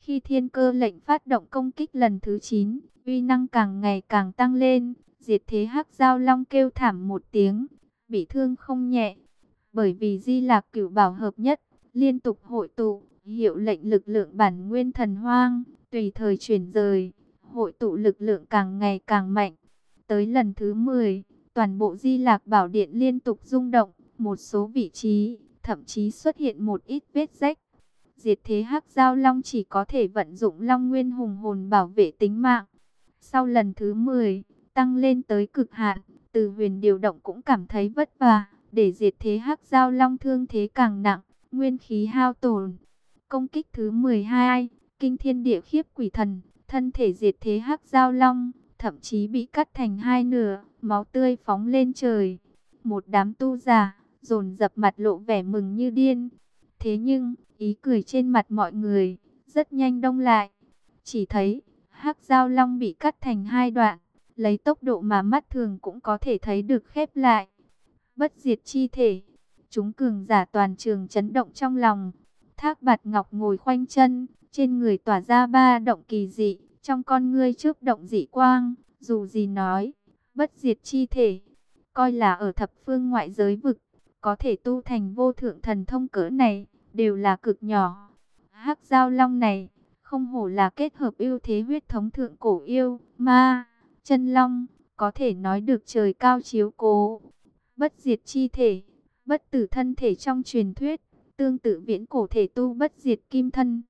Khi thiên cơ lệnh phát động công kích lần thứ chín, uy năng càng ngày càng tăng lên, diệt thế hắc giao long kêu thảm một tiếng, bị thương không nhẹ. Bởi vì Di Lạc Cửu Bảo hợp nhất, liên tục hội tụ, hiệu lệnh lực lượng bản nguyên thần hoang, tùy thời chuyển rời, hội tụ lực lượng càng ngày càng mạnh. Tới lần thứ mười, toàn bộ Di Lạc Bảo Điện liên tục rung động, một số vị trí, thậm chí xuất hiện một ít vết rách. Diệt thế hắc giao long chỉ có thể vận dụng long nguyên hùng hồn bảo vệ tính mạng. Sau lần thứ mười, tăng lên tới cực hạn, Từ Huyền điều động cũng cảm thấy vất vả, để diệt thế hắc giao long thương thế càng nặng, nguyên khí hao tổn. Công kích thứ mười hai, kinh thiên địa khiếp quỷ thần, thân thể diệt thế hắc giao long, thậm chí bị cắt thành hai nửa, máu tươi phóng lên trời. Một đám tu giả, dồn dập mặt lộ vẻ mừng như điên. Thế nhưng, ý cười trên mặt mọi người, rất nhanh đông lại. Chỉ thấy, hắc giao long bị cắt thành hai đoạn, lấy tốc độ mà mắt thường cũng có thể thấy được khép lại. Bất diệt chi thể, chúng cường giả toàn trường chấn động trong lòng. Thác Bạt Ngọc ngồi khoanh chân, trên người tỏa ra ba động kỳ dị, trong con ngươi chớp động dị quang. Dù gì nói, bất diệt chi thể, coi là ở thập phương ngoại giới vực, có thể tu thành vô thượng thần thông cỡ này, đều là cực nhỏ. Hắc giao long này, không hổ là kết hợp ưu thế huyết thống thượng cổ yêu, ma, chân long, có thể nói được trời cao chiếu cố. Bất diệt chi thể, bất tử thân thể trong truyền thuyết, tương tự viễn cổ thể tu bất diệt kim thân.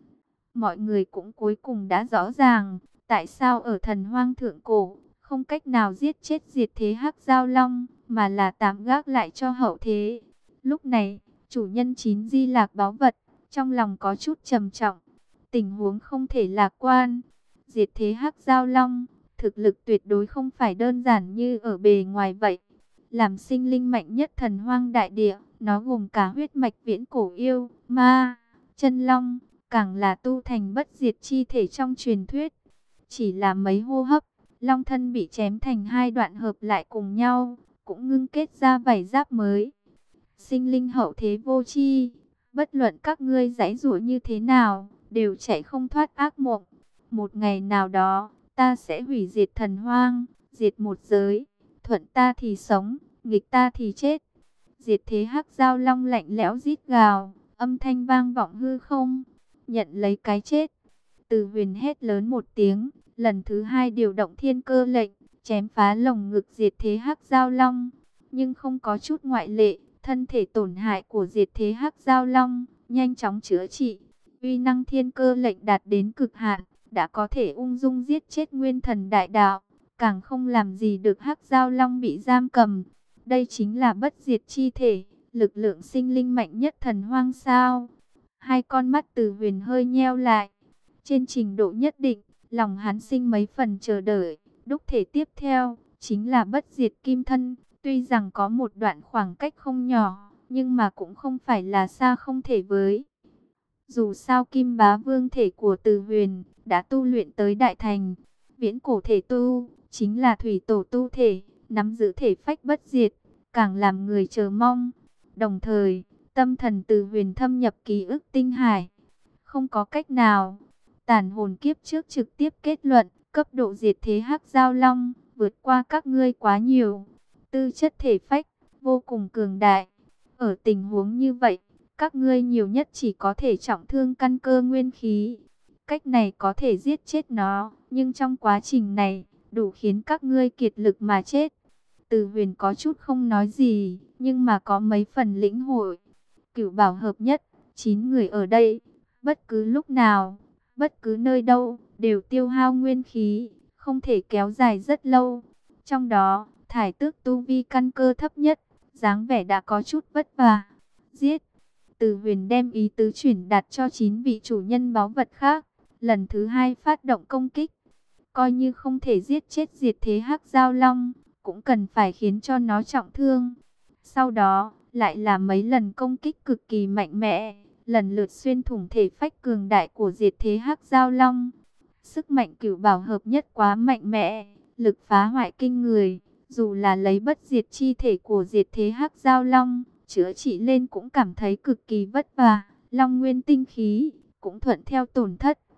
Mọi người cũng cuối cùng đã rõ ràng, tại sao ở thần hoang thượng cổ, không cách nào giết chết diệt thế hắc giao long, mà là tạm gác lại cho hậu thế. Lúc này, chủ nhân chín di lạc báu vật, trong lòng có chút trầm trọng. Tình huống không thể lạc quan. Diệt thế hắc giao long, thực lực tuyệt đối không phải đơn giản như ở bề ngoài vậy. Làm sinh linh mạnh nhất thần hoang đại địa, nó gồm cả huyết mạch viễn cổ yêu, ma, chân long, càng là tu thành bất diệt chi thể trong truyền thuyết. Chỉ là mấy hô hấp, long thân bị chém thành hai đoạn hợp lại cùng nhau, cũng ngưng kết ra vảy giáp mới. Sinh linh hậu thế vô tri, bất luận các ngươi giãy giụa như thế nào, đều chạy không thoát ác mộng. Một ngày nào đó, ta sẽ hủy diệt thần hoang, diệt một giới, thuận ta thì sống, nghịch ta thì chết. Diệt thế hắc giao long lạnh lẽo rít gào, âm thanh vang vọng hư không, nhận lấy cái chết. Từ Huyền hét lớn một tiếng, lần thứ hai điều động thiên cơ lệnh, chém phá lồng ngực diệt thế hắc giao long. Nhưng không có chút ngoại lệ, thân thể tổn hại của diệt thế hắc giao long nhanh chóng chữa trị. Uy năng thiên cơ lệnh đạt đến cực hạn, đã có thể ung dung giết chết nguyên thần đại đạo, càng không làm gì được hắc giao long bị giam cầm. Đây chính là bất diệt chi thể, lực lượng sinh linh mạnh nhất thần hoang sao. Hai con mắt Từ Huyền hơi nheo lại. Trên trình độ nhất định, lòng hắn sinh mấy phần chờ đợi. Đúc thể tiếp theo, chính là bất diệt kim thân. Tuy rằng có một đoạn khoảng cách không nhỏ, nhưng mà cũng không phải là xa không thể với. Dù sao Kim Bá Vương thể của Từ Huyền đã tu luyện tới đại thành. Viễn cổ thể tu, chính là thủy tổ tu thể, nắm giữ thể phách bất diệt, càng làm người chờ mong. Đồng thời, tâm thần Từ Huyền thâm nhập ký ức tinh hải. Không có cách nào, tàn hồn kiếp trước trực tiếp kết luận, cấp độ diệt thế hắc giao long, vượt qua các ngươi quá nhiều. Tư chất thể phách, vô cùng cường đại. Ở tình huống như vậy, các ngươi nhiều nhất chỉ có thể trọng thương căn cơ nguyên khí. Cách này có thể giết chết nó, nhưng trong quá trình này, đủ khiến các ngươi kiệt lực mà chết. Từ Huyền có chút không nói gì, nhưng mà có mấy phần lĩnh hội. Cửu bảo hợp nhất, chín người ở đây, bất cứ lúc nào, bất cứ nơi đâu, đều tiêu hao nguyên khí, không thể kéo dài rất lâu. Trong đó, Thải Tước tu vi căn cơ thấp nhất, dáng vẻ đã có chút vất vả. Giết! Từ Huyền đem ý tứ chuyển đạt cho chín vị chủ nhân báu vật khác, lần thứ hai phát động công kích. Coi như không thể giết chết diệt thế hắc giao long, cũng cần phải khiến cho nó trọng thương. Sau đó, lại là mấy lần công kích cực kỳ mạnh mẽ, lần lượt xuyên thủng thể phách cường đại của diệt thế hắc giao long. Sức mạnh cửu bảo hợp nhất quá mạnh mẽ, lực phá hoại kinh người, dù là lấy bất diệt chi thể của diệt thế hắc giao long, chữa trị lên cũng cảm thấy cực kỳ vất vả. Long nguyên tinh khí cũng thuận theo tổn thất.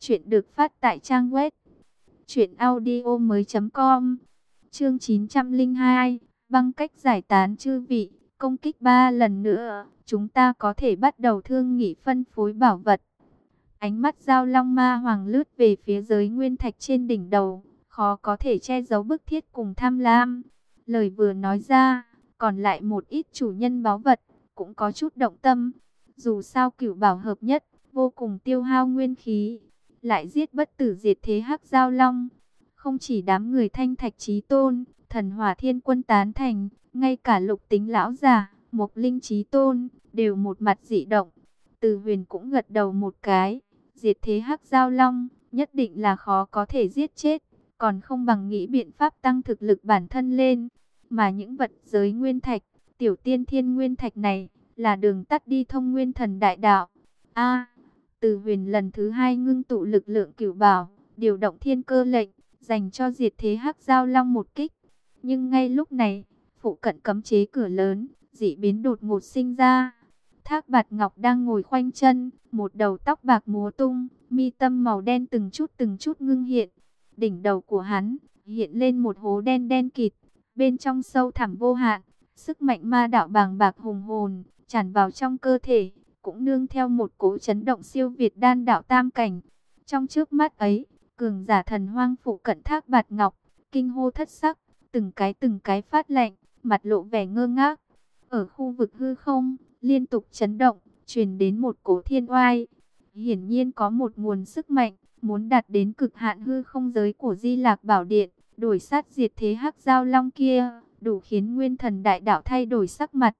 Chuyện được phát tại trang web truyện audio mới com. Chương chín trăm lẻ hai, băng cách giải tán chư vị, công kích ba lần nữa, chúng ta có thể bắt đầu thương nghị phân phối bảo vật. Ánh mắt Giao Long Ma Hoàng lướt về phía giới nguyên thạch trên đỉnh đầu, khó có thể che giấu bức thiết cùng tham lam. Lời vừa nói ra, còn lại một ít chủ nhân báu vật cũng có chút động tâm. Dù sao cửu bảo hợp nhất, vô cùng tiêu hao nguyên khí, lại giết bất tử diệt thế hắc Giao Long. Không chỉ đám người Thanh Thạch Chí Tôn, Thần Hỏa Thiên Quân tán thành, ngay cả Lục Tính lão già, Mộc Linh Chí Tôn đều một mặt dị động. Từ Huyền cũng gật đầu một cái, diệt thế hắc Giao Long nhất định là khó có thể giết chết, còn không bằng nghĩ biện pháp tăng thực lực bản thân lên. Mà những vật giới nguyên thạch, tiểu tiên thiên nguyên thạch này là đường tắt đi thông nguyên thần đại đạo. A, Từ Huyền lần thứ hai ngưng tụ lực lượng cửu bảo, điều động thiên cơ lệnh, dành cho diệt thế hắc Giao Long một kích. Nhưng ngay lúc này, phụ cận cấm chế cửa lớn, dị biến đột ngột sinh ra. Thác Bạt Ngọc đang ngồi khoanh chân, một đầu tóc bạc múa tung, mi tâm màu đen từng chút từng chút ngưng hiện. Đỉnh đầu của hắn hiện lên một hố đen đen kịt, bên trong sâu thẳm vô hạn, sức mạnh ma đạo bàng bạc hùng hồn tràn vào trong cơ thể, cũng nương theo một cỗ chấn động siêu việt đan đạo tam cảnh. Trong trước mắt ấy, cường giả thần hoang phụ cận Thác Bạt Ngọc kinh hô thất sắc, từng cái từng cái phát lạnh, mặt lộ vẻ ngơ ngác. Ở khu vực hư không, liên tục chấn động, truyền đến một cỗ thiên oai. Hiển nhiên có một nguồn sức mạnh muốn đạt đến cực hạn hư không giới của Di Lạc Bảo Điện, đổi sát diệt thế hắc Giao Long kia, đủ khiến nguyên thần đại đạo thay đổi sắc mặt.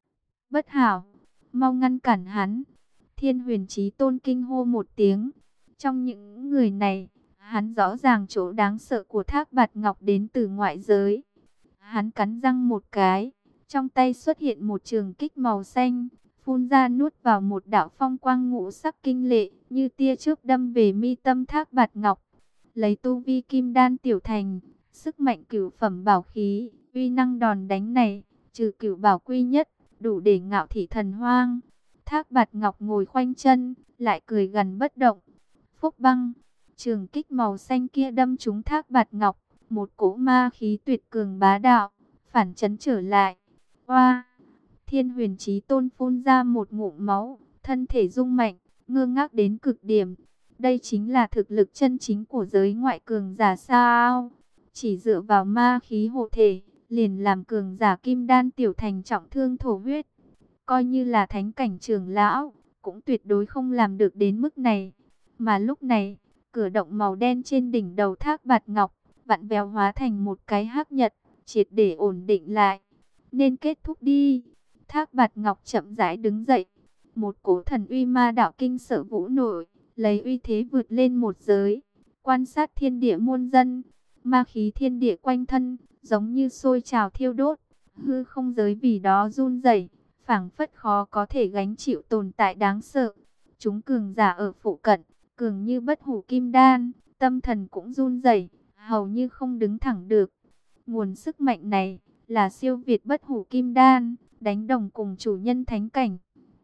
Bất hảo, mau ngăn cản hắn! Thiên Huyền Chí Tôn kinh hô một tiếng. Trong những người này, hắn rõ ràng chỗ đáng sợ của Thác Bạt Ngọc đến từ ngoại giới. Hắn cắn răng một cái, trong tay xuất hiện một trường kích màu xanh, phun ra nuốt vào một đạo phong quang ngũ sắc kinh lệ, như tia chớp đâm về mi tâm Thác Bạt Ngọc. Lấy tu vi kim đan tiểu thành, sức mạnh cửu phẩm bảo khí, uy năng đòn đánh này, trừ cửu bảo quy nhất, đủ để ngạo thị thần hoang. Thác Bạt Ngọc ngồi khoanh chân, lại cười gần bất động. Phúc băng, trường kích màu xanh kia đâm trúng Thác Bạt Ngọc, một cỗ ma khí tuyệt cường bá đạo, phản chấn trở lại. Oa! Thiên Huyền Chí Tôn phun ra một ngụm máu, thân thể rung mạnh, ngơ ngác đến cực điểm. Đây chính là thực lực chân chính của giới ngoại cường giả sao? Chỉ dựa vào ma khí hộ thể, liền làm cường giả kim đan tiểu thành trọng thương thổ huyết. Coi như là thánh cảnh trưởng lão, cũng tuyệt đối không làm được đến mức này. Mà lúc này, cửa động màu đen trên đỉnh đầu Thác Bạt Ngọc, vặn vẹo hóa thành một cái hắc nhật, triệt để ổn định lại. Nên kết thúc đi. Thác Bạt Ngọc chậm rãi đứng dậy. Một cỗ thần uy ma đạo kinh sợ vũ nổi, lấy uy thế vượt lên một giới. Quan sát thiên địa muôn dân, ma khí thiên địa quanh thân, giống như sôi trào thiêu đốt. Hư không giới vì đó run rẩy, phảng phất khó có thể gánh chịu tồn tại đáng sợ. Chúng cường giả ở phụ cận, cường như bất hủ kim đan, tâm thần cũng run rẩy, hầu như không đứng thẳng được. Nguồn sức mạnh này là siêu việt bất hủ kim đan, đánh đồng cùng chủ nhân thánh cảnh.